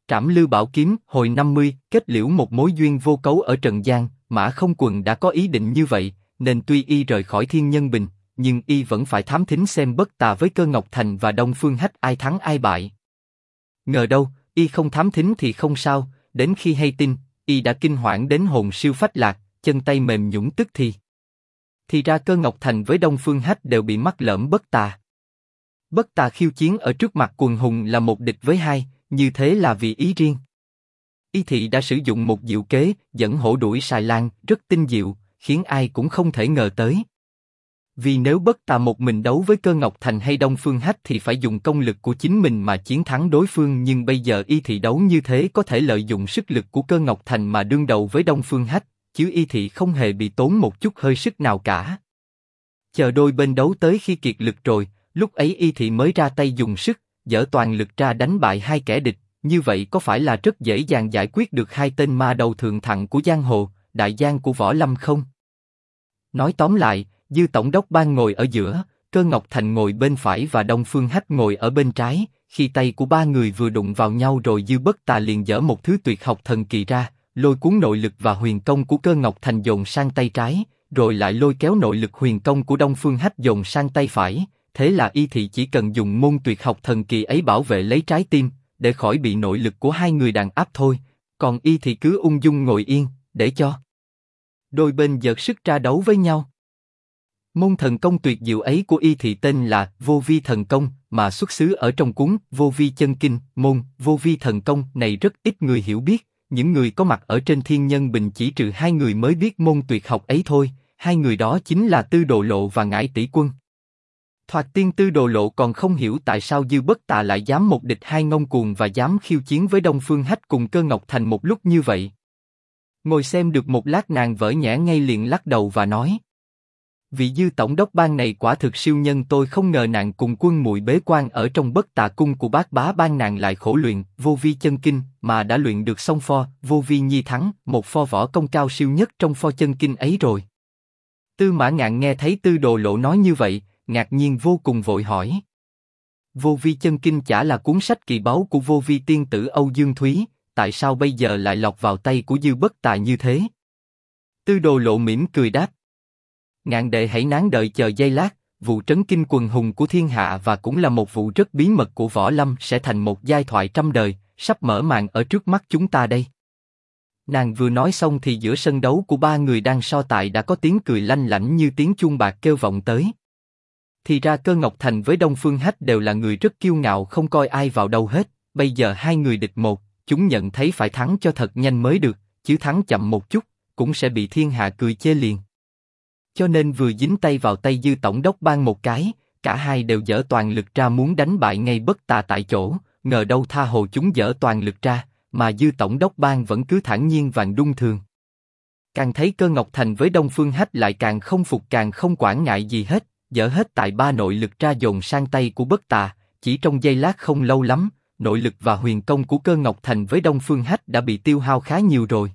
Trảm Lư Bảo Kiếm hồi 50, kết liễu một mối duyên vô cấu ở Trần gian, Mã Không Quần đã có ý định như vậy, nên tuy y rời khỏi Thiên Nhân Bình, nhưng y vẫn phải thám thính xem Bất Tà với Cơ Ngọc Thành và Đông Phương Hách ai thắng ai bại. Ngờ đâu, y không thám thính thì không sao, đến khi hay tin, y đã kinh hoảng đến hồn siêu phách lạc, chân tay mềm nhũn tức thì. Thì ra Cơ Ngọc Thành với Đông Phương Hách đều bị mắc lỡm Bất Tà. Bất Tà khiêu chiến ở trước mặt quần hùng là một địch với hai, như thế là vì ý riêng. Y thị đã sử dụng một diệu kế, dẫn hổ đuổi Sài Lan, rất tinh diệu, khiến ai cũng không thể ngờ tới. Vì nếu Bất Tà một mình đấu với Cơ Ngọc Thành hay Đông Phương Hách thì phải dùng công lực của chính mình mà chiến thắng đối phương, nhưng bây giờ y thị đấu như thế có thể lợi dụng sức lực của Cơ Ngọc Thành mà đương đầu với Đông Phương Hách, chứ y thị không hề bị tốn một chút hơi sức nào cả. Chờ đôi bên đấu tới khi kiệt lực rồi, lúc ấy y thị mới ra tay dùng sức, dở toàn lực ra đánh bại hai kẻ địch. Như vậy có phải là rất dễ dàng giải quyết được hai tên ma đầu thượng thặng của giang hồ, đại giang của võ lâm không? Nói tóm lại, Dư Tổng đốc Ban ngồi ở giữa, Cơ Ngọc Thành ngồi bên phải và Đông Phương Hách ngồi ở bên trái. Khi tay của ba người vừa đụng vào nhau rồi, Dư Bất Tà liền dở một thứ tuyệt học thần kỳ ra, lôi cuốn nội lực và huyền công của Cơ Ngọc Thành dồn sang tay trái, rồi lại lôi kéo nội lực huyền công của Đông Phương Hách dồn sang tay phải. Thế là y thị chỉ cần dùng môn tuyệt học thần kỳ ấy bảo vệ lấy trái tim, để khỏi bị nội lực của hai người đàn áp thôi, còn y thì cứ ung dung ngồi yên, để cho đôi bên dợt sức ra đấu với nhau. Môn thần công tuyệt diệu ấy của y thì tên là Vô Vi Thần Công, mà xuất xứ ở trong cuốn Vô Vi Chân Kinh. Môn Vô Vi Thần Công này rất ít người hiểu biết, những người có mặt ở trên Thiên Nhân Bình chỉ trừ hai người mới biết môn tuyệt học ấy thôi, hai người đó chính là Tư Đồ Lộ và Ngải Tỷ Quân. Thoạt tiên Tư Đồ Lộ còn không hiểu tại sao Dư Bất Tà lại dám một địch hai ngông cuồng và dám khiêu chiến với Đông Phương Hách cùng Cơ Ngọc Thành một lúc như vậy. Ngồi xem được một lát nàng vỡ nhẽ ngay liền lắc đầu và nói: vị Dư Tổng đốc Ban này quả thực siêu nhân, tôi không ngờ nàng cùng quân muội bế quan ở trong Bất Tà cung của Bác Bá Ban nàng lại khổ luyện Vô Vi Chân Kinh mà đã luyện được xong pho Vô Vi Nhi Thắng, một pho võ công cao siêu nhất trong pho chân kinh ấy rồi. Tư Mã Ngạn nghe thấy Tư Đồ Lộ nói như vậy, ngạc nhiên vô cùng vội hỏi: Vô Vi Chân Kinh chả là cuốn sách kỳ báu của Vô Vi tiên tử Âu Dương Thúy, tại sao bây giờ lại lọt vào tay của Dư Bất Tà như thế? Tư Đồ Lộ mỉm cười đáp: Ngạn đệ hãy nán đợi chờ giây lát, vụ trấn kinh quần hùng của thiên hạ và cũng là một vụ rất bí mật của võ lâm sẽ thành một giai thoại trăm đời, sắp mở màn ở trước mắt chúng ta đây. Nàng vừa nói xong thì giữa sân đấu của ba người đang so tài đã có tiếng cười lanh lảnh như tiếng chuông bạc kêu vọng tới. Thì ra Cơ Ngọc Thành với Đông Phương Hách đều là người rất kiêu ngạo, không coi ai vào đâu hết. Bây giờ hai người địch một, chúng nhận thấy phải thắng cho thật nhanh mới được, chứ thắng chậm một chút cũng sẽ bị thiên hạ cười chê liền. Cho nên vừa dính tay vào tay Dư Tổng đốc Ban một cái, cả hai đều dở toàn lực ra muốn đánh bại ngay Bất Tà tại chỗ. Ngờ đâu tha hồ chúng dở toàn lực ra, mà Dư Tổng đốc Ban vẫn cứ thản nhiên vàng đung thường. Càng thấy Cơ Ngọc Thành với Đông Phương Hách lại càng không phục, càng không quản ngại gì hết, dở hết tài ba nội lực ra dồn sang tay của Bất Tà. Chỉ trong giây lát không lâu lắm, nội lực và huyền công của Cơ Ngọc Thành với Đông Phương Hách đã bị tiêu hao khá nhiều rồi.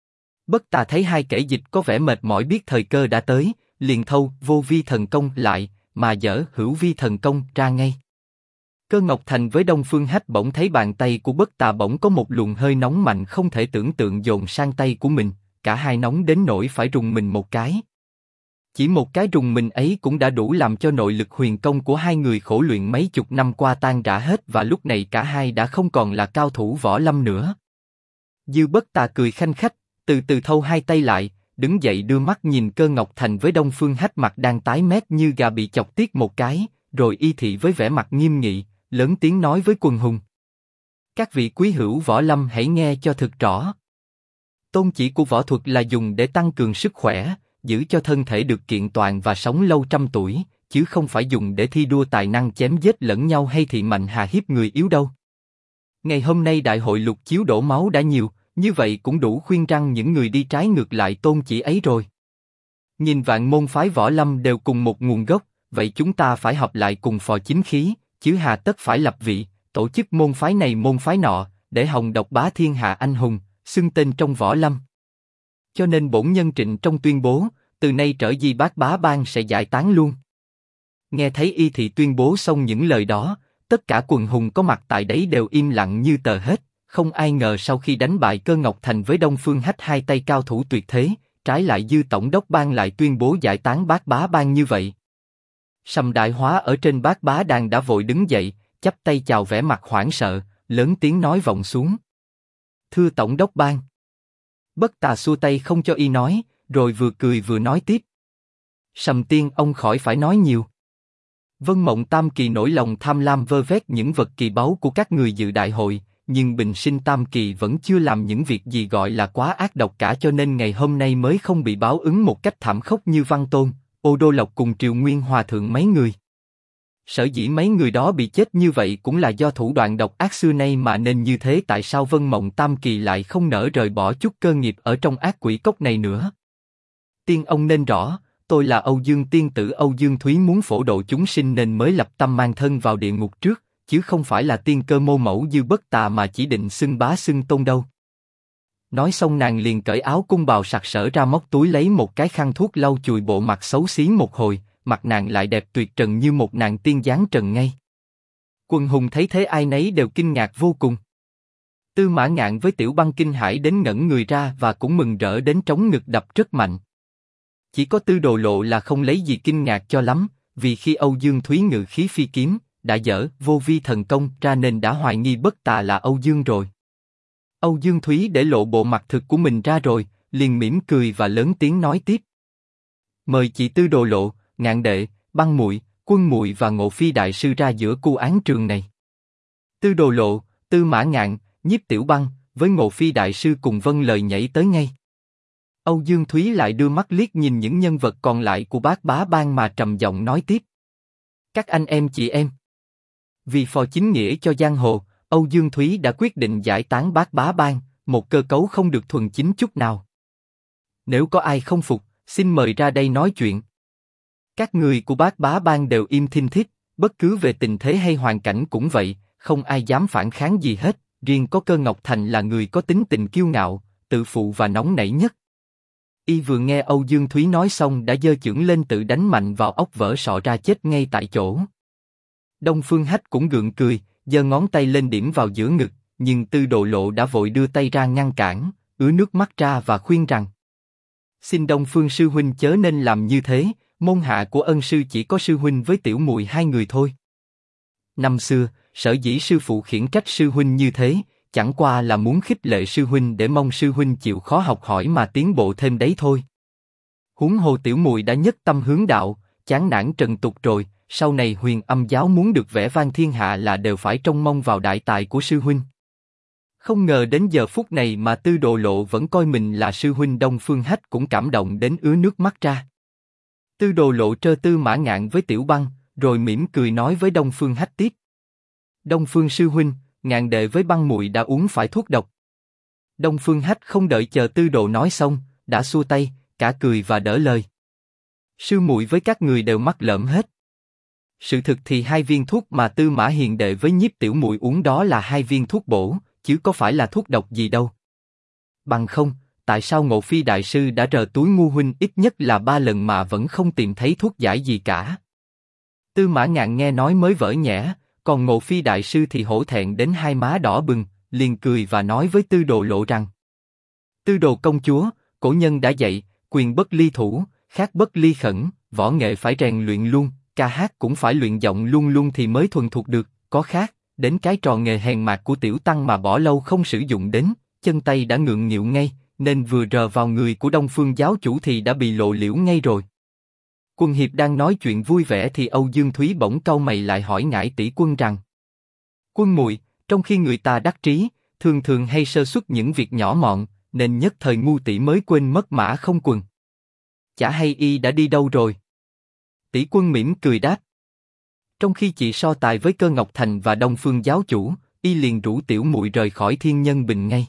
Bất Tà thấy hai kẻ dịch có vẻ mệt mỏi, biết thời cơ đã tới, liền thâu Vô Vi Thần Công lại, mà dở Hữu Vi Thần Công ra ngay. Cơ Ngọc Thành với Đông Phương Hách bỗng thấy bàn tay của Bất Tà bỗng có một luồng hơi nóng mạnh không thể tưởng tượng dồn sang tay của mình, cả hai nóng đến nỗi phải rùng mình một cái. Chỉ một cái rùng mình ấy cũng đã đủ làm cho nội lực huyền công của hai người khổ luyện mấy chục năm qua tan rã hết, và lúc này cả hai đã không còn là cao thủ võ lâm nữa. Dư Bất Tà cười khanh khách, từ từ thâu hai tay lại, đứng dậy đưa mắt nhìn Cơ Ngọc Thành với Đông Phương Hách mặt đang tái mét như gà bị chọc tiết một cái, rồi y thị với vẻ mặt nghiêm nghị, lớn tiếng nói với quần hùng: Các vị quý hữu võ lâm hãy nghe cho thật rõ. Tôn chỉ của võ thuật là dùng để tăng cường sức khỏe, giữ cho thân thể được kiện toàn và sống lâu trăm tuổi, chứ không phải dùng để thi đua tài năng chém giết lẫn nhau hay thị mạnh hà hiếp người yếu đâu. Ngày hôm nay đại hội lục chiếu đổ máu đã nhiều, như vậy cũng đủ khuyên răn những người đi trái ngược lại tôn chỉ ấy rồi. Nhìn vạn môn phái võ lâm đều cùng một nguồn gốc, vậy chúng ta phải hợp lại cùng phò chính khí, chứ hà tất phải lập vị, tổ chức môn phái này môn phái nọ, để hòng độc bá thiên hạ anh hùng, xưng tên trong võ lâm. Cho nên bổn nhân Trịnh trong tuyên bố, từ nay trở Di Bát Bá Bang sẽ giải tán luôn. Nghe thấy y thị tuyên bố xong những lời đó, tất cả quần hùng có mặt tại đấy đều im lặng như tờ hết, Không ai ngờ sau khi đánh bại Cơ Ngọc Thành với Đông Phương Hách hai tay cao thủ tuyệt thế, trái lại Dư Tổng đốc Ban lại tuyên bố giải tán Bát Bá Bang như vậy. Sầm Đại Hóa ở trên Bát Bá Đàn đã vội đứng dậy, chắp tay chào vẻ mặt hoảng sợ, lớn tiếng nói vọng xuống. Thưa Tổng đốc Ban. Bất Tà xua tay không cho y nói, rồi vừa cười vừa nói tiếp. Sầm Tiên ông khỏi phải nói nhiều. Vân Mộng Tam Kỳ nổi lòng tham lam vơ vét những vật kỳ báu của các người dự đại hội, nhưng Bình Sinh Tam Kỳ vẫn chưa làm những việc gì gọi là quá ác độc cả, cho nên ngày hôm nay mới không bị báo ứng một cách thảm khốc như Văn Tôn, Ô Đô Lộc cùng Triều Nguyên Hòa Thượng mấy người. Sở dĩ mấy người đó bị chết như vậy cũng là do thủ đoạn độc ác xưa nay mà nên như thế. Tại sao Vân Mộng Tam Kỳ lại không nỡ rời bỏ chút cơ nghiệp ở trong ác quỷ cốc này nữa? Tiên ông nên rõ, tôi là Âu Dương tiên tử Âu Dương Thúy muốn phổ độ chúng sinh nên mới lập tâm mang thân vào địa ngục trước, chứ không phải là tiên cơ mô mẫu Dư Bất Tà mà chỉ định xưng bá xưng tôn đâu. Nói xong nàng liền cởi áo cung bào sặc sỡ ra, móc túi lấy một cái khăn thuốc lau chùi bộ mặt xấu xí một hồi, mặt nàng lại đẹp tuyệt trần như một nàng tiên dáng trần ngay. Quần hùng thấy thế ai nấy đều kinh ngạc vô cùng. Tư Mã Ngạn với Tiểu Băng kinh hãi đến ngẩn người ra và cũng mừng rỡ đến trống ngực đập rất mạnh. Chỉ có Tư Đồ Lộ là không lấy gì kinh ngạc cho lắm, vì khi Âu Dương Thúy ngự khí phi kiếm đã dở vô vi thần công ra nên đã hoài nghi Bất Tà là Âu Dương rồi. Âu Dương Thúy để lộ bộ mặt thực của mình ra rồi, liền mỉm cười và lớn tiếng nói tiếp. Mời chị Tư Đồ Lộ, Ngạn đệ, Băng muội, Quân muội và Ngộ Phi đại sư ra giữa cu án trường này. Tư Đồ Lộ, Tư Mã Ngạn, Nhiếp Tiểu Băng với Ngộ Phi đại sư cùng vâng lời nhảy tới ngay. Âu Dương Thúy lại đưa mắt liếc nhìn những nhân vật còn lại của Bát Bá Bang mà trầm giọng nói tiếp. Các anh em chị em, vì phò chính nghĩa cho giang hồ, Âu Dương Thúy đã quyết định giải tán Bát Bá Bang, một cơ cấu không được thuần chính chút nào. Nếu có ai không phục, xin mời ra đây nói chuyện. Các người của Bát Bá Bang đều im thinh thít, bất cứ về tình thế hay hoàn cảnh cũng vậy, không ai dám phản kháng gì hết. Riêng có Cơ Ngọc Thành là người có tính tình kiêu ngạo, tự phụ và nóng nảy nhất. Y vừa nghe Âu Dương Thúy nói xong đã giơ chưởng lên tự đánh mạnh vào ốc vỡ sọ ra chết ngay tại chỗ. Đông Phương Hách cũng gượng cười, giơ ngón tay lên điểm vào giữa ngực, nhưng Tư Đồ Lộ đã vội đưa tay ra ngăn cản, ứa nước mắt ra và khuyên rằng: xin Đông Phương sư huynh chớ nên làm như thế, môn hạ của ân sư chỉ có sư huynh với tiểu muội hai người thôi. Năm xưa, sở dĩ sư phụ khiển trách sư huynh như thế, chẳng qua là muốn khích lệ sư huynh để mong sư huynh chịu khó học hỏi mà tiến bộ thêm đấy thôi. Huống hồ tiểu muội đã nhất tâm hướng đạo, chán nản trần tục rồi, sau này Huyền Âm giáo muốn được vẻ vang thiên hạ là đều phải trông mong vào đại tài của sư huynh. Không ngờ đến giờ phút này mà Tư Đồ Lộ vẫn coi mình là sư huynh. Đông Phương Hách cũng cảm động đến ứa nước mắt ra. Tư Đồ Lộ trơ Tư Mã Ngạn với Tiểu Băng, rồi mỉm cười nói với Đông Phương Hách tiếp: Đông Phương sư huynh, Ngạn đệ với Băng muội đã uống phải thuốc độc. Đông Phương Hách không đợi chờ Tư Đồ nói xong, đã xua tay, cả cười và đỡ lời. Sư muội với các người đều mắc lỡm hết. Sự thực thì 2 viên thuốc mà Tư Mã hiền đệ với Nhiếp tiểu muội uống đó là 2 viên thuốc bổ, chứ có phải là thuốc độc gì đâu. Bằng không, tại sao Ngộ Phi đại sư đã rờ túi ngu huynh ít nhất là 3 lần mà vẫn không tìm thấy thuốc giải gì cả? Tư Mã Ngạn nghe nói mới vỡ nhẽ, còn Ngộ Phi đại sư thì hổ thẹn đến hai má đỏ bừng, liền cười và nói với Tư Đồ Lộ rằng: Tư Đồ công chúa, cổ nhân đã dạy, quyền bất ly thủ, khát bất ly khẩn, võ nghệ phải rèn luyện luôn, ca hát cũng phải luyện giọng luôn luôn thì mới thuần thục được, có khác, đến cái trò nghề hèn mạt của tiểu tăng mà bỏ lâu không sử dụng đến, chân tay đã ngượng nghịu ngay, nên vừa rờ vào người của Đông Phương giáo chủ thì đã bị lộ liễu ngay rồi. Quân hiệp đang nói chuyện vui vẻ thì Âu Dương Thúy bỗng cau mày lại hỏi Ngải tỷ quân rằng: Quân muội, trong khi người ta đắc trí, thường thường hay sơ suất những việc nhỏ mọn, nên nhất thời ngu tỷ mới quên mất mã không quần. Chả hay y đã đi đâu rồi? Tỷ quân mỉm cười đáp: Trong khi chị so tài với Cơ Ngọc Thành và Đông Phương giáo chủ, y liền rủ tiểu muội rời khỏi Thiên Nhân Bình ngay.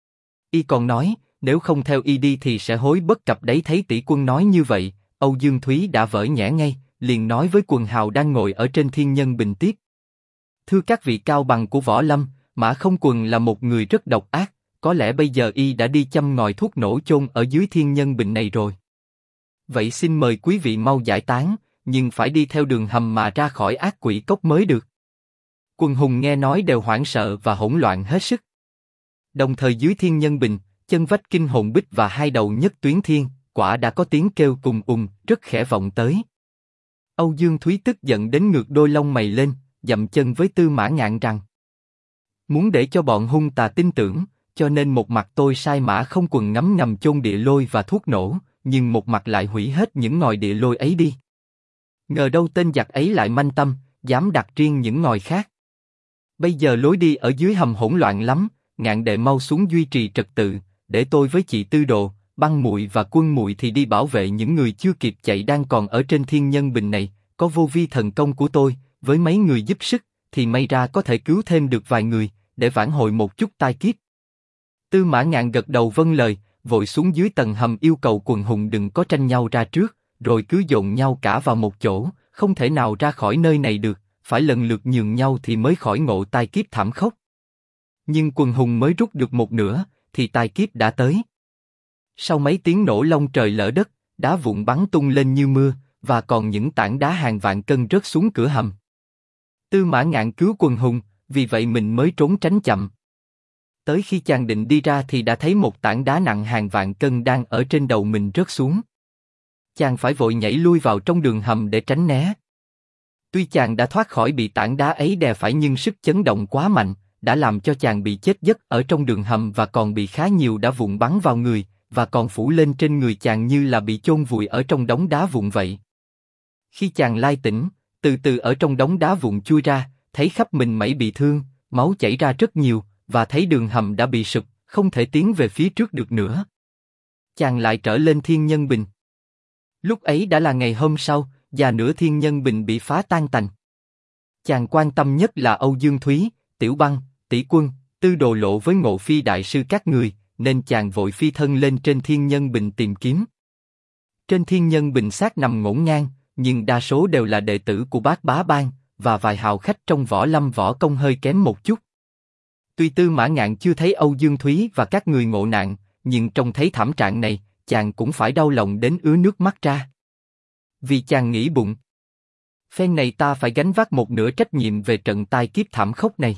Y còn nói, nếu không theo y đi thì sẽ hối bất cập đấy. Thấy tỷ quân nói như vậy, Âu Dương Thúy đã vỡ nhẽ ngay, liền nói với quần hào đang ngồi ở trên Thiên Nhân Bình tiếp: Thưa các vị cao bằng của võ lâm, Mã Không Quần là một người rất độc ác, có lẽ bây giờ y đã đi châm ngòi thuốc nổ chôn ở dưới Thiên Nhân Bình này rồi. Vậy xin mời quý vị mau giải tán, nhưng phải đi theo đường hầm mà ra khỏi ác quỷ cốc mới được. Quần hùng nghe nói đều hoảng sợ và hỗn loạn hết sức. Đồng thời dưới thiên nhân bình, chân vách kinh hồn bích và hai đầu nhất tuyến thiên, quả đã có tiếng kêu cùng rất khẽ vọng tới. Âu Dương Thúy tức giận đến ngược đôi lông mày lên, dậm chân với Tư Mã Ngạn rằng: muốn để cho bọn hung tà tin tưởng, cho nên một mặt tôi sai Mã Không Quần ngấm ngầm chôn địa lôi và thuốc nổ, nhưng một mặt lại hủy hết những ngòi địa lôi ấy đi. Ngờ đâu tên giặc ấy lại manh tâm, dám đặt riêng những ngòi khác. Bây giờ lối đi ở dưới hầm hỗn loạn lắm, Ngạn đệ mau xuống duy trì trật tự, để tôi với chị Tư Đồ, Băng Muội và Quân Muội thì đi bảo vệ những người chưa kịp chạy đang còn ở trên thiên nhân bình này. Có vô vi thần công của tôi, với mấy người giúp sức, thì may ra có thể cứu thêm được vài người, để vãn hồi một chút tai kiếp. Tư Mã Ngạn gật đầu vâng lời, vội xuống dưới tầng hầm yêu cầu quần hùng đừng có tranh nhau ra trước, rồi cứ dồn nhau cả vào một chỗ, không thể nào ra khỏi nơi này được, phải lần lượt nhường nhau thì mới khỏi ngộ tai kiếp thảm khốc. Nhưng quần hùng mới rút được một nửa, thì tai kiếp đã tới. Sau mấy tiếng nổ long trời lở đất, đá vụn bắn tung lên như mưa, và còn những tảng đá hàng vạn cân rớt xuống cửa hầm. Tư Mã Ngạn cứu quần hùng, vì vậy mình mới trốn tránh chậm. Tới khi chàng định đi ra thì đã thấy một tảng đá nặng hàng vạn cân đang ở trên đầu mình rớt xuống. Chàng phải vội nhảy lui vào trong đường hầm để tránh né. Tuy chàng đã thoát khỏi bị tảng đá ấy đè phải nhưng sức chấn động quá mạnh, đã làm cho chàng bị chết giấc ở trong đường hầm và còn bị khá nhiều đá vụn bắn vào người, và còn phủ lên trên người chàng như là bị chôn vùi ở trong đống đá vụn vậy. Khi chàng lai tỉnh, từ từ ở trong đống đá vụn chui ra, thấy khắp mình mẩy bị thương, máu chảy ra rất nhiều, và thấy đường hầm đã bị sụp, không thể tiến về phía trước được nữa. Chàng lại trở lên thiên nhân bình. Lúc ấy đã là ngày hôm sau, và nửa thiên nhân bình bị phá tan tành. Chàng quan tâm nhất là Âu Dương Thúy, Tiểu Băng, Tỷ Quân, Tư Đồ Lộ với Ngộ Phi đại sư các người, nên chàng vội phi thân lên trên thiên nhân bình tìm kiếm. Trên thiên nhân bình xác nằm ngổn ngang, nhưng đa số đều là đệ tử của Bát Bá Bang, và vài hào khách trong võ lâm võ công hơi kém một chút. Tuy Tư Mã Ngạn chưa thấy Âu Dương Thúy và các người ngộ nạn, nhưng trông thấy thảm trạng này, chàng cũng phải đau lòng đến ứa nước mắt ra. Vì chàng nghĩ bụng, phen này ta phải gánh vác một nửa trách nhiệm về trận tai kiếp thảm khốc này.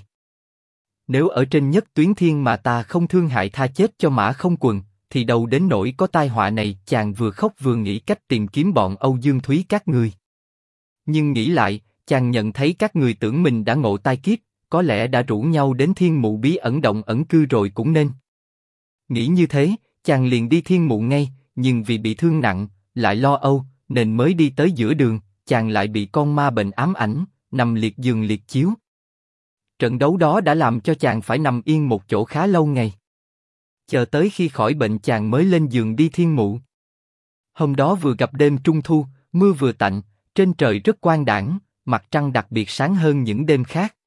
Nếu ở trên nhất tuyến thiên mà ta không thương hại tha chết cho Mã Không Quần, thì đâu đến nỗi có tai họa này. Chàng vừa khóc vừa nghĩ cách tìm kiếm bọn Âu Dương Thúy các người. Nhưng nghĩ lại, chàng nhận thấy các người tưởng mình đã ngộ tai kiếp, có lẽ đã rủ nhau đến thiên mụ bí ẩn động ẩn cư rồi cũng nên. Nghĩ như thế, chàng liền đi thiên mụ ngay, nhưng vì bị thương nặng, lại lo âu, nên mới đi tới giữa đường, chàng lại bị con ma bệnh ám ảnh, nằm liệt giường liệt chiếu. Trận đấu đó đã làm cho chàng phải nằm yên một chỗ khá lâu ngày. Chờ tới khi khỏi bệnh chàng mới lên giường đi thiên mụ. Hôm đó vừa gặp đêm trung thu, mưa vừa tạnh, trên trời rất quang đãng, mặt trăng đặc biệt sáng hơn những đêm khác.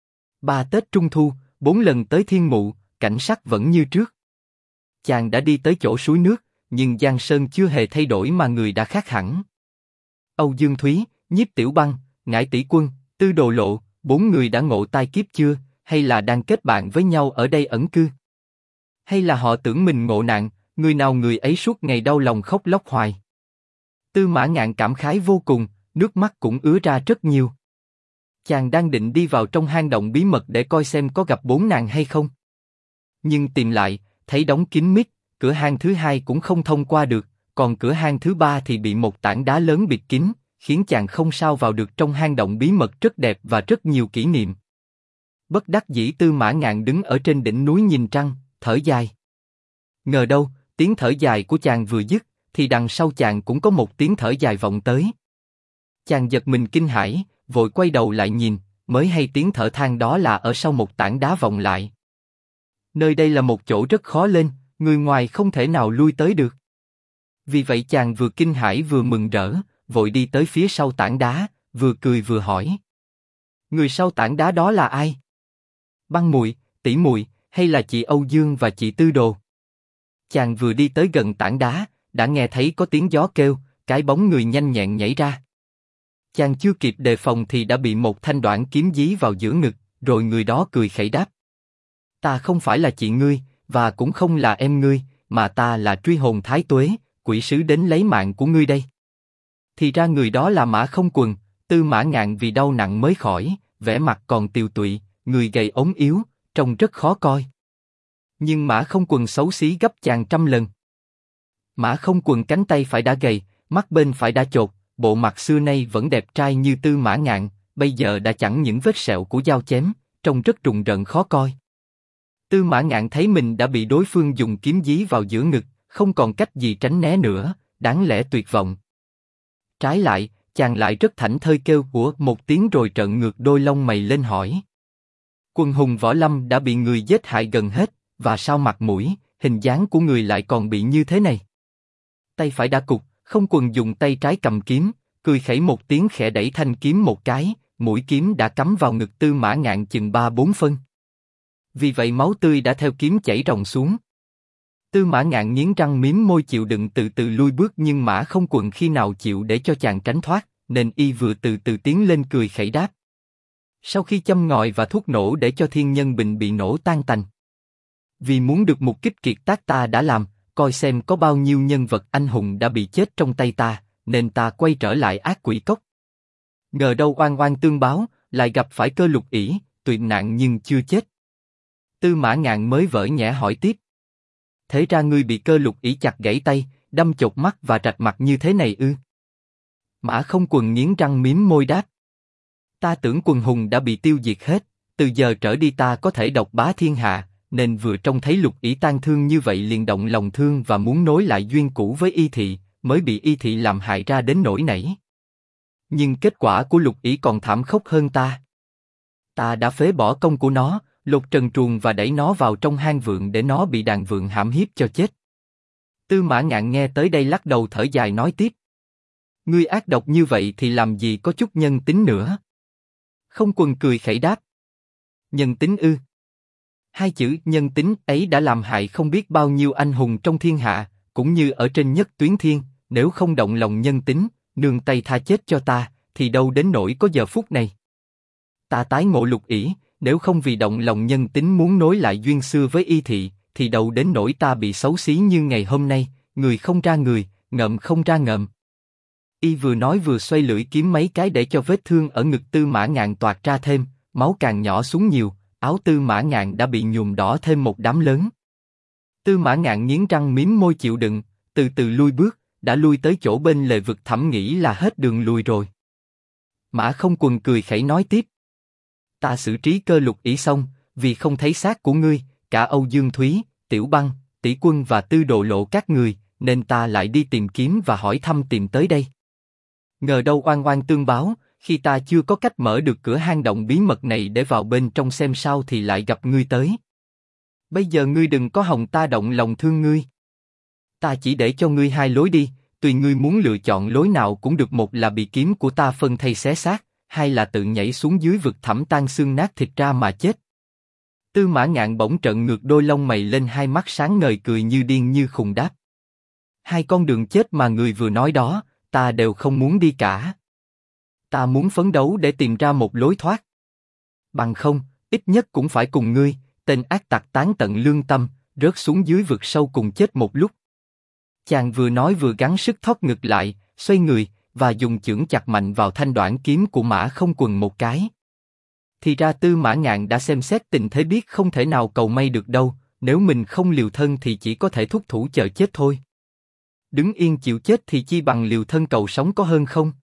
3 Tết Trung Thu, 4 lần tới thiên mụ, cảnh sắc vẫn như trước. Chàng đã đi tới chỗ suối nước, nhưng Giang Sơn chưa hề thay đổi mà người đã khác hẳn. Âu Dương Thúy, Nhiếp Tiểu Băng, Ngải Tỷ Quân, Tư Đồ Lộ, 4 người đã ngộ tai kiếp chưa, hay là đang kết bạn với nhau ở đây ẩn cư? Hay là họ tưởng mình ngộ nạn, người nào người ấy suốt ngày đau lòng khóc lóc hoài? Tư Mã Ngạn cảm khái vô cùng, nước mắt cũng ứa ra rất nhiều. Chàng đang định đi vào trong hang động bí mật để coi xem có gặp 4 nàng hay không. Nhưng tìm lại, thấy đóng kín mít, cửa hang thứ 2 cũng không thông qua được, còn cửa hang thứ 3 thì bị một tảng đá lớn bịt kín, khiến chàng không sao vào được trong hang động bí mật rất đẹp và rất nhiều kỷ niệm. Bất đắc dĩ Tư Mã Ngạn đứng ở trên đỉnh núi nhìn trăng, thở dài. Ngờ đâu, tiếng thở dài của chàng vừa dứt, thì đằng sau chàng cũng có một tiếng thở dài vọng tới. Chàng giật mình kinh hãi, vội quay đầu lại nhìn, mới hay tiếng thở than đó là ở sau một tảng đá vọng lại. Nơi đây là một chỗ rất khó lên, người ngoài không thể nào lui tới được. Vì vậy chàng vừa kinh hãi vừa mừng rỡ, vội đi tới phía sau tảng đá, vừa cười vừa hỏi. Người sau tảng đá đó là ai? Băng Muội, Tỷ Muội, hay là chị Âu Dương và chị Tư Đồ? Chàng vừa đi tới gần tảng đá, đã nghe thấy có tiếng gió kêu, cái bóng người nhanh nhẹn nhảy ra. Chàng chưa kịp đề phòng thì đã bị một thanh đoạn kiếm dí vào giữa ngực, rồi người đó cười khẩy đáp. Ta không phải là chị ngươi, và cũng không là em ngươi, mà ta là truy hồn Thái Tuế, quỷ sứ đến lấy mạng của ngươi đây. Thì ra người đó là Mã Không Quần. Tư Mã Ngạn vì đau nặng mới khỏi, vẻ mặt còn tiều tụy, người gầy ốm yếu, trông rất khó coi. Nhưng Mã Không Quần xấu xí gấp chàng trăm lần. Mã Không Quần cánh tay phải đã gầy, mắt bên phải đã chột, bộ mặt xưa nay vẫn đẹp trai như Tư Mã Ngạn, bây giờ đã chẳng những vết sẹo của dao chém, trông rất rùng rợn khó coi. Tư Mã Ngạn thấy mình đã bị đối phương dùng kiếm dí vào giữa ngực, không còn cách gì tránh né nữa, đáng lẽ tuyệt vọng. Trái lại, chàng lại rất thảnh thơi kêu của một tiếng rồi trợn ngược đôi lông mày lên hỏi. Quần hùng võ lâm đã bị người giết hại gần hết, và sao mặt mũi, hình dáng của người lại còn bị như thế này? Tay phải đã cụt, Không Quần dùng tay trái cầm kiếm, cười khẩy một tiếng khẽ đẩy thanh kiếm một cái, mũi kiếm đã cắm vào ngực Tư Mã Ngạn chừng 3-4 phân. Vì vậy máu tươi đã theo kiếm chảy ròng xuống. Tư Mã Ngạn nghiến răng mím môi chịu đựng từ từ lui bước, nhưng Mã Không Quần khi nào chịu để cho chàng tránh thoát, nên y vừa từ từ tiến lên cười khẩy đáp. Sau khi châm ngòi và thuốc nổ để cho Thiên Nhân Bình bị nổ tan tành. Vì muốn được mục kích kiệt tác ta đã làm, coi xem có bao nhiêu nhân vật anh hùng đã bị chết trong tay ta, nên ta quay trở lại ác quỷ cốc. Ngờ đâu oan oan tương báo, lại gặp phải Cơ Lục ỷ, tuyệt nạn nhưng chưa chết. Tư Mã Ngạn mới vỡ nhẽ hỏi tiếp. Thế ra ngươi bị Cơ Lục ỷ chặt gãy tay, đâm chột mắt và rạch mặt như thế này ư? Mã Không Quần nghiến răng mím môi đáp. Ta tưởng quần hùng đã bị tiêu diệt hết, từ giờ trở đi ta có thể độc bá thiên hạ, nên vừa trông thấy Lục ỷ tan thương như vậy liền động lòng thương và muốn nối lại duyên cũ với Y Thị, mới bị Y Thị làm hại ra đến nỗi nảy. Nhưng kết quả của Lục ỷ còn thảm khốc hơn ta. Ta đã phế bỏ công của nó, lột trần truồng và đẩy nó vào trong hang vượng để nó bị đàn vượng hãm hiếp cho chết. Tư Mã Ngạn nghe tới đây lắc đầu thở dài nói tiếp. Ngươi ác độc như vậy thì làm gì có chút nhân tính nữa. Không Quần cười khẩy đáp. Nhân tính ư? Hai chữ nhân tính ấy đã làm hại không biết bao nhiêu anh hùng trong thiên hạ, cũng như ở trên nhất tuyến thiên, nếu không động lòng nhân tính, nương tay tha chết cho ta, thì đâu đến nỗi có giờ phút này. Ta tái ngộ Lục ỷ, nếu không vì động lòng nhân tính muốn nối lại duyên xưa với Y Thị, thì đâu đến nỗi ta bị xấu xí như ngày hôm nay, người không ra người, ngợm không ra ngợm. Y vừa nói vừa xoay lưỡi kiếm mấy cái để cho vết thương ở ngực Tư Mã Ngạn toạc ra thêm, máu càng nhỏ xuống nhiều, áo Tư Mã Ngạn đã bị nhuộm đỏ thêm một đám lớn. Tư Mã Ngạn nghiến răng mím môi chịu đựng, từ từ lui bước, đã lui tới chỗ bên lề vực thẳm nghĩ là hết đường lui rồi. Mã Không Quần cười khẩy nói tiếp. Ta xử trí Cơ Lục ỷ xong, vì không thấy xác của ngươi, cả Âu Dương Thúy, Tiểu Băng, Tỷ Quân và Tư Đồ Lộ các người, nên ta lại đi tìm kiếm và hỏi thăm tìm tới đây. Ngờ đâu oan oan tương báo, khi ta chưa có cách mở được cửa hang động bí mật này để vào bên trong xem sao thì lại gặp ngươi tới. Bây giờ ngươi đừng có hòng ta động lòng thương ngươi. Ta chỉ để cho ngươi hai lối đi, tùy ngươi muốn lựa chọn lối nào cũng được, một là bị kiếm của ta phân thây xé xác, hai là tự nhảy xuống dưới vực thẳm tan xương nát thịt ra mà chết. Tư Mã Ngạn bỗng trợn ngược đôi lông mày lên, hai mắt sáng ngời cười như điên như khùng đáp. Hai con đường chết mà người vừa nói đó, ta đều không muốn đi cả. Ta muốn phấn đấu để tìm ra một lối thoát. Bằng không, ít nhất cũng phải cùng ngươi, tên ác tặc tán tận lương tâm, rớt xuống dưới vực sâu cùng chết một lúc. Chàng vừa nói vừa gắng sức thót ngực lại, xoay người, và dùng chưởng chặt mạnh vào thanh đoản kiếm của Mã Không Quần một cái. Thì ra Tư Mã Ngạn đã xem xét tình thế biết không thể nào cầu may được đâu, nếu mình không liều thân thì chỉ có thể thúc thủ chờ chết thôi. Đứng yên chịu chết thì chi bằng liều thân cầu sống có hơn không?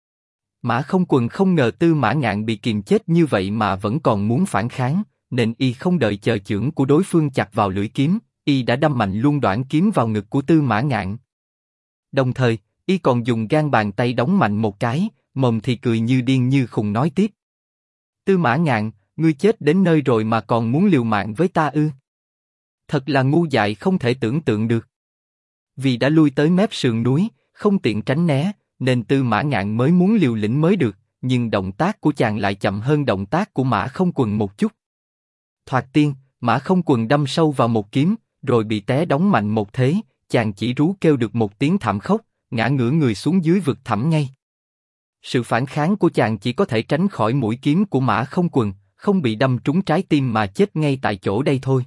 Mã Không Quần không ngờ Tư Mã Ngạn bị kìm chết như vậy mà vẫn còn muốn phản kháng, nên y không đợi chờ chưởng của đối phương chặt vào lưỡi kiếm, y đã đâm mạnh luôn đoản kiếm vào ngực của Tư Mã Ngạn. Đồng thời, y còn dùng gang bàn tay đóng mạnh một cái, mồm thì cười như điên như khùng nói tiếp. Tư Mã Ngạn, ngươi chết đến nơi rồi mà còn muốn liều mạng với ta ư? Thật là ngu dại không thể tưởng tượng được. Vì đã lui tới mép sườn núi, không tiện tránh né, nên Tư Mã Ngạn mới muốn liều lĩnh mới được, nhưng động tác của chàng lại chậm hơn động tác của Mã Không Quần một chút. Thoạt tiên, Mã Không Quần đâm sâu vào một kiếm, rồi bị té đóng mạnh một thế, chàng chỉ rú kêu được một tiếng thảm khốc, ngã ngửa người xuống dưới vực thẳm ngay. Sự phản kháng của chàng chỉ có thể tránh khỏi mũi kiếm của Mã Không Quần, không bị đâm trúng trái tim mà chết ngay tại chỗ đây thôi.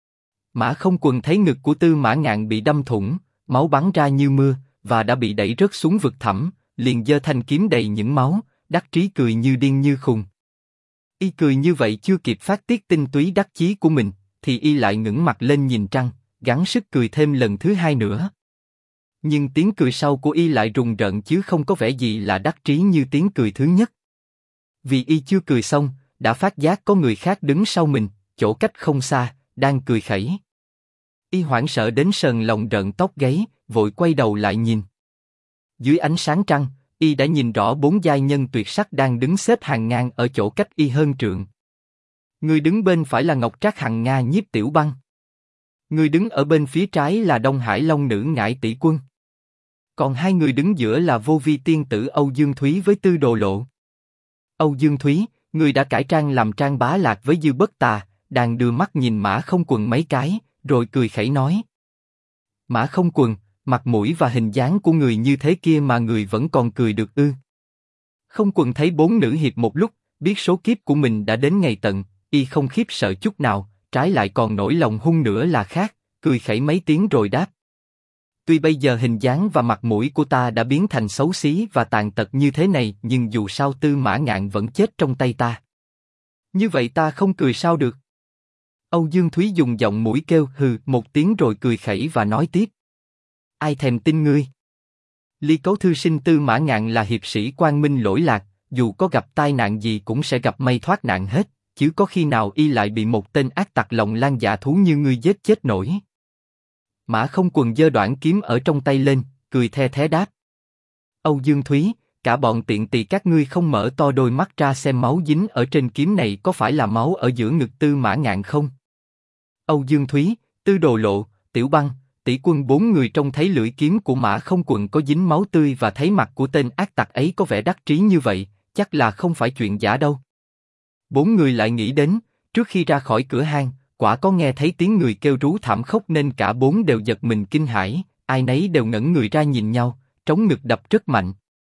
Mã Không Quần thấy ngực của Tư Mã Ngạn bị đâm thủng, máu bắn ra như mưa, và đã bị đẩy rớt xuống vực thẳm, liền giơ thanh kiếm đầy những máu, đắc trí cười như điên như khùng. Y cười như vậy chưa kịp phát tiết tinh túy đắc chí của mình, thì y lại ngẩng mặt lên nhìn trăng, gắng sức cười thêm lần thứ hai nữa. Nhưng tiếng cười sau của y lại rùng rợn chứ không có vẻ gì là đắc trí như tiếng cười thứ nhất. Vì y chưa cười xong, đã phát giác có người khác đứng sau mình, chỗ cách không xa, đang cười khẩy. Y hoảng sợ đến sờn lòng rợn tóc gáy, vội quay đầu lại nhìn. Dưới ánh sáng trăng, y đã nhìn rõ 4 giai nhân tuyệt sắc đang đứng xếp hàng ngang ở chỗ cách y hơn trượng. Người đứng bên phải là Ngọc Trác Hằng Nga Nhiếp Tiểu Băng. Người đứng ở bên phía trái là Đông Hải Long Nữ Ngải Tỷ Quân. Còn hai người đứng giữa là Vô Vi Tiên Tử Âu Dương Thúy với Tư Đồ Lộ. Âu Dương Thúy, người đã cải trang làm Trang Bá Lạc với Dư Bất Tà, đang đưa mắt nhìn Mã Không Quần mấy cái, rồi cười khẩy nói: Mã Không Quần, mặt mũi và hình dáng của người như thế kia mà người vẫn còn cười được ư? Không Quần thấy 4 nữ hiệp một lúc, biết số kiếp của mình đã đến ngày tận, y không khiếp sợ chút nào, trái lại còn nổi lòng hung nữa là khác, cười khẩy mấy tiếng rồi đáp: Tuy bây giờ hình dáng và mặt mũi của ta đã biến thành xấu xí và tàn tật như thế này, nhưng dù sao Tư Mã Ngạn vẫn chết trong tay ta. Như vậy ta không cười sao được? Âu Dương Thúy dùng giọng mũi kêu hừ một tiếng rồi cười khẩy và nói tiếp: Ai thèm tin ngươi? Ly Cấu thư sinh Tư Mã Ngạn là hiệp sĩ quang minh lỗi lạc, dù có gặp tai nạn gì cũng sẽ gặp may thoát nạn hết, chứ có khi nào y lại bị một tên ác tặc lòng lan dạ thú như ngươi giết chết nổi. Mã Không Quần giơ đoạn kiếm ở trong tay lên, cười the thé đáp: Âu Dương Thúy, cả bọn tiện tỳ các ngươi không mở to đôi mắt ra xem máu dính ở trên kiếm này có phải là máu ở giữa ngực Tư Mã Ngạn không? Âu Dương Thúy, Tư Đồ Lộ, Tiểu Băng, Tỷ Quân 4 người trông thấy lưỡi kiếm của Mã Không Quần có dính máu tươi và thấy mặt của tên ác tặc ấy có vẻ đắc trí như vậy, chắc là không phải chuyện giả đâu. 4 người lại nghĩ đến, trước khi ra khỏi cửa hang, quả có nghe thấy tiếng người kêu rú thảm khốc nên cả 4 đều giật mình kinh hãi, ai nấy đều ngẩng người ra nhìn nhau, trống ngực đập rất mạnh.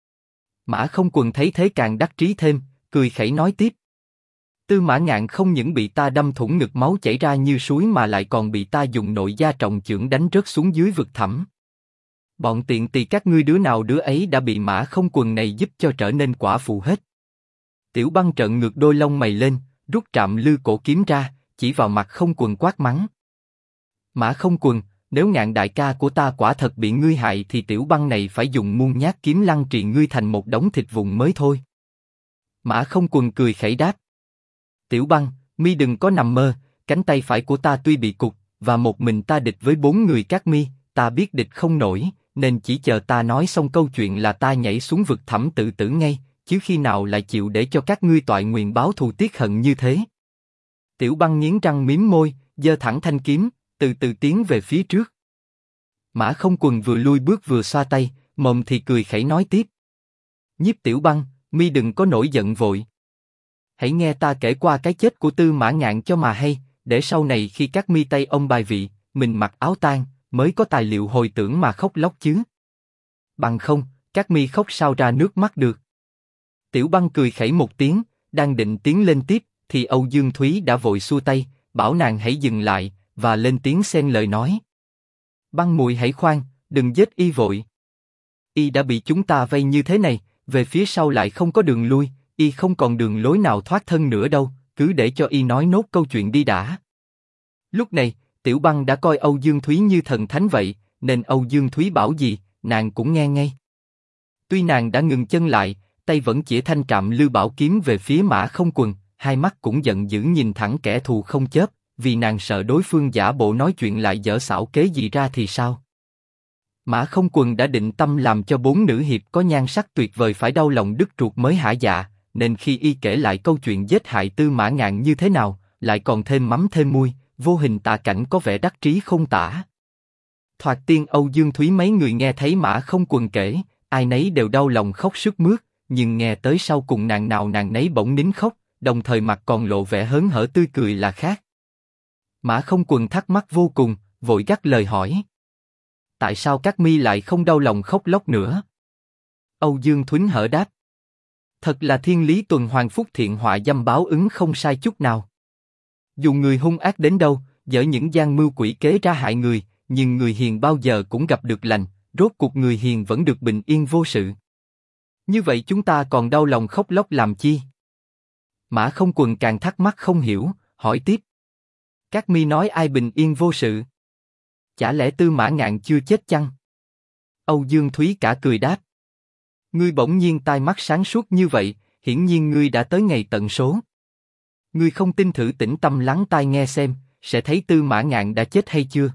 Mã Không Quần thấy thế càng đắc trí thêm, cười khẩy nói tiếp: Tư Mã Ngạn không những bị ta đâm thủng ngực máu chảy ra như suối mà lại còn bị ta dùng nội gia trọng chưởng đánh rớt xuống dưới vực thẳm. Bọn tiện tỳ các ngươi đứa nào đứa ấy đã bị Mã Không Quần này giúp cho trở nên quả phụ hết. Tiểu Băng trợn ngược đôi lông mày lên, rút Trạm Lư cổ kiếm ra, chỉ vào mặt Không Quần quát mắng: Mã Không Quần, nếu Ngạn đại ca của ta quả thật bị ngươi hại thì Tiểu Băng này phải dùng muôn nhát kiếm lăng trì ngươi thành một đống thịt vụn mới thôi. Mã Không Quần cười khẩy đáp: Tiểu Băng, mi đừng có nằm mơ, cánh tay phải của ta tuy bị cụt và một mình ta địch với 4 người các mi, ta biết địch không nổi, nên chỉ chờ ta nói xong câu chuyện là ta nhảy xuống vực thẳm tự tử ngay, chứ khi nào lại chịu để cho các ngươi toại nguyện báo thù tiết hận như thế. Tiểu Băng nghiến răng mím môi, giơ thẳng thanh kiếm, từ từ tiến về phía trước. Mã Không Quần vừa lui bước vừa xoa tay, mồm thì cười khẩy nói tiếp: Nhiếp Tiểu Băng, mi đừng có nổi giận vội. Hãy nghe ta kể qua cái chết của Tư Mã Ngạn cho mà hay, để sau này khi các mi tay ông bài vị, mình mặc áo tang, mới có tài liệu hồi tưởng mà khóc lóc chứ. Bằng không, các mi khóc sao ra nước mắt được. Tiểu Băng cười khẩy một tiếng, đang định tiến lên tiếp, thì Âu Dương Thúy đã vội xua tay, bảo nàng hãy dừng lại, và lên tiếng xen lời nói: Băng muội hãy khoan, đừng giết y vội. Y đã bị chúng ta vây như thế này, về phía sau lại không có đường lui, y không còn đường lối nào thoát thân nữa đâu, cứ để cho y nói nốt câu chuyện đi đã. Lúc này, Tiểu Băng đã coi Âu Dương Thúy như thần thánh vậy, nên Âu Dương Thúy bảo gì, nàng cũng nghe ngay. Tuy nàng đã ngừng chân lại, tay vẫn chĩa thanh Trạm Lư bảo kiếm về phía Mã Không Quần, hai mắt cũng giận dữ nhìn thẳng kẻ thù không chớp, vì nàng sợ đối phương giả bộ nói chuyện lại dở xảo kế gì ra thì sao. Mã Không Quần đã định tâm làm cho 4 nữ hiệp có nhan sắc tuyệt vời phải đau lòng đứt ruột mới hả dạ, nên khi y kể lại câu chuyện giết hại Tư Mã Ngạn như thế nào, lại còn thêm mắm thêm muối, vô hình tà cảnh có vẻ đắc trí không tả. Thoạt tiên Âu Dương Thúy mấy người nghe thấy Mã Không Quần kể, ai nấy đều đau lòng khóc sướt mướt, nhưng nghe tới sau cùng nàng nào nàng nấy bỗng nín khóc, đồng thời mặt còn lộ vẻ hớn hở tươi cười là khác. Mã Không Quần thắc mắc vô cùng, vội gắt lời hỏi: Tại sao các mi lại không đau lòng khóc lóc nữa? Âu Dương Thúy hở đáp: Thật là thiên lý tuần hoàn phúc thiện họa dâm báo ứng không sai chút nào. Dù người hung ác đến đâu, dở những gian mưu quỷ kế ra hại người, nhưng người hiền bao giờ cũng gặp được lành, rốt cuộc người hiền vẫn được bình yên vô sự. Như vậy chúng ta còn đau lòng khóc lóc làm chi? Mã Không Quần càng thắc mắc không hiểu, hỏi tiếp: Các mi nói ai bình yên vô sự? Chả lẽ Tư Mã Ngạn chưa chết chăng? Âu Dương Thúy cả cười đáp. Ngươi bỗng nhiên tai mắt sáng suốt như vậy, hiển nhiên ngươi đã tới ngày tận số. Ngươi không tin thử tĩnh tâm lắng tai nghe xem, sẽ thấy Tư Mã Ngạn đã chết hay chưa?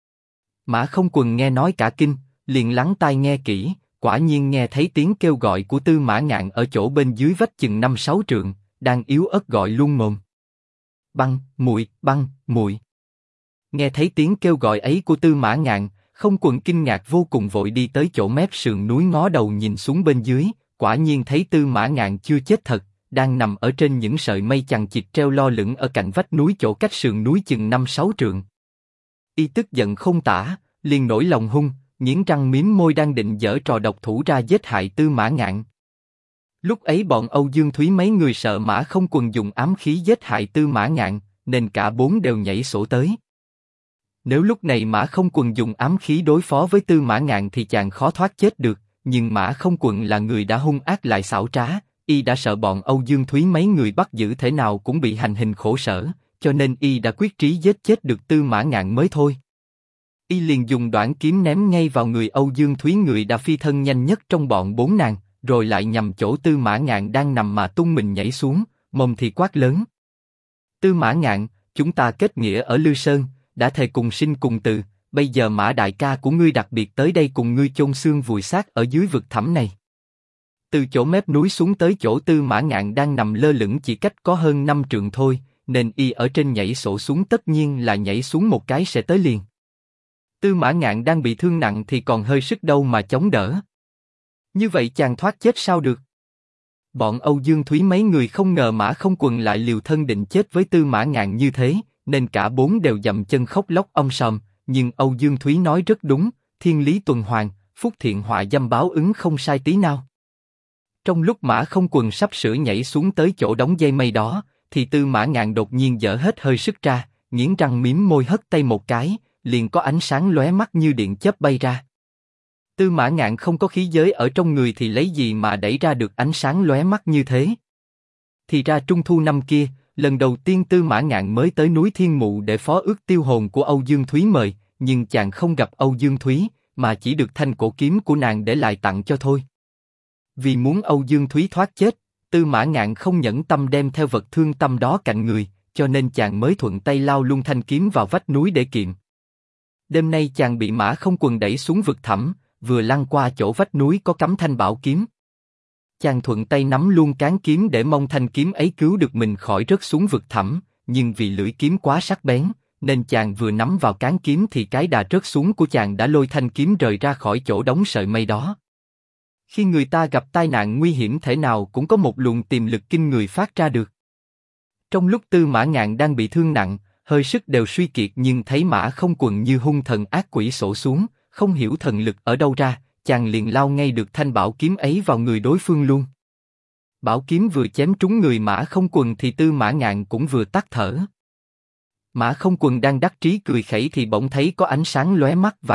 Mã Không Quần nghe nói cả kinh, liền lắng tai nghe kỹ, quả nhiên nghe thấy tiếng kêu gọi của Tư Mã Ngạn ở chỗ bên dưới vách chừng 5-6 trượng, đang yếu ớt gọi luôn mồm. Băng, muội. Nghe thấy tiếng kêu gọi ấy của Tư Mã Ngạn, Không Quần kinh ngạc vô cùng vội đi tới chỗ mép sườn núi ngó đầu nhìn xuống bên dưới, quả nhiên thấy Tư Mã Ngạn chưa chết thật, đang nằm ở trên những sợi mây chằng chịt treo lo lửng ở cạnh vách núi chỗ cách sườn núi chừng 5-6 trượng. Y tức giận không tả, liền nổi lòng hung, nghiến răng miếm môi đang định giở trò độc thủ ra giết hại Tư Mã Ngạn. Lúc ấy bọn Âu Dương Thúy mấy người sợ Mã Không Quần dùng ám khí giết hại Tư Mã Ngạn, nên cả bốn đều nhảy sổ tới. Nếu lúc này Mã Không Quần dùng ám khí đối phó với Tư Mã Ngạn thì chàng khó thoát chết được, nhưng Mã Không Quần là người đã hung ác lại xảo trá, y đã sợ bọn Âu Dương Thúy mấy người bắt giữ thể nào cũng bị hành hình khổ sở, cho nên y đã quyết trí giết chết được Tư Mã Ngạn mới thôi. Y liền dùng đoạn kiếm ném ngay vào người Âu Dương Thúy, người đã phi thân nhanh nhất trong bọn bốn nàng, rồi lại nhằm chỗ Tư Mã Ngạn đang nằm mà tung mình nhảy xuống, mồm thì quát lớn. Tư Mã Ngạn, chúng ta kết nghĩa ở Lư Sơn, đã thề cùng sinh cùng từ, bây giờ Mã đại ca của ngươi đặc biệt tới đây cùng ngươi chôn xương vùi xác ở dưới vực thẳm này. Từ chỗ mép núi xuống tới chỗ Tư Mã Ngạn đang nằm lơ lửng chỉ cách có hơn 5 trượng thôi, nên y ở trên nhảy sổ xuống tất nhiên là nhảy xuống một cái sẽ tới liền. Tư Mã Ngạn đang bị thương nặng thì còn hơi sức đâu mà chống đỡ. Như vậy chàng thoát chết sao được? Bọn Âu Dương Thúy mấy người không ngờ Mã Không Quần lại liều thân định chết với Tư Mã Ngạn như thế, nên cả bốn đều dậm chân khóc lóc om sòm. Nhưng Âu Dương Thúy nói rất đúng, thiên lý tuần hoàn, phúc thiện họa dâm báo ứng không sai tí nào. Trong lúc Mã Không Quần sắp sửa nhảy xuống tới chỗ đóng dây mây đó, thì Tư Mã Ngạn đột nhiên dở hết hơi sức ra, nghiến răng mím môi hất tay một cái, liền có ánh sáng lóe mắt như điện chớp bay ra. Tư Mã Ngạn không có khí giới ở trong người thì lấy gì mà đẩy ra được ánh sáng lóe mắt như thế? Thì ra trung thu năm kia, lần đầu tiên Tư Mã Ngạn mới tới núi Thiên Mụ để phó ước tiêu hồn của Âu Dương Thúy mời, nhưng chàng không gặp Âu Dương Thúy, mà chỉ được thanh cổ kiếm của nàng để lại tặng cho thôi. Vì muốn Âu Dương Thúy thoát chết, Tư Mã Ngạn không nhẫn tâm đem theo vật thương tâm đó cạnh người, cho nên chàng mới thuận tay lao luôn thanh kiếm vào vách núi để kiệm. Đêm nay chàng bị Mã Không Quần đẩy xuống vực thẳm, vừa lăn qua chỗ vách núi có cắm thanh bảo kiếm. Chàng thuận tay nắm luôn cán kiếm để mong thanh kiếm ấy cứu được mình khỏi rớt xuống vực thẳm, nhưng vì lưỡi kiếm quá sắc bén, nên chàng vừa nắm vào cán kiếm thì cái đà rớt xuống của chàng đã lôi thanh kiếm rời ra khỏi chỗ đóng sợi mây đó. Khi người ta gặp tai nạn nguy hiểm thể nào cũng có một luồng tiềm lực kinh người phát ra được. Trong lúc Tư Mã Ngạn đang bị thương nặng, hơi sức đều suy kiệt, nhưng thấy Mã Không Quần như hung thần ác quỷ sổ xuống, không hiểu thần lực ở đâu ra, chàng liền lao ngay được thanh bảo kiếm ấy vào người đối phương luôn. Bảo kiếm vừa chém trúng người Mã Không Quần thì Tư Mã Ngạn cũng vừa tắt thở. Mã Không Quần đang đắc trí cười khẩy thì bỗng thấy có ánh sáng lóe mắt và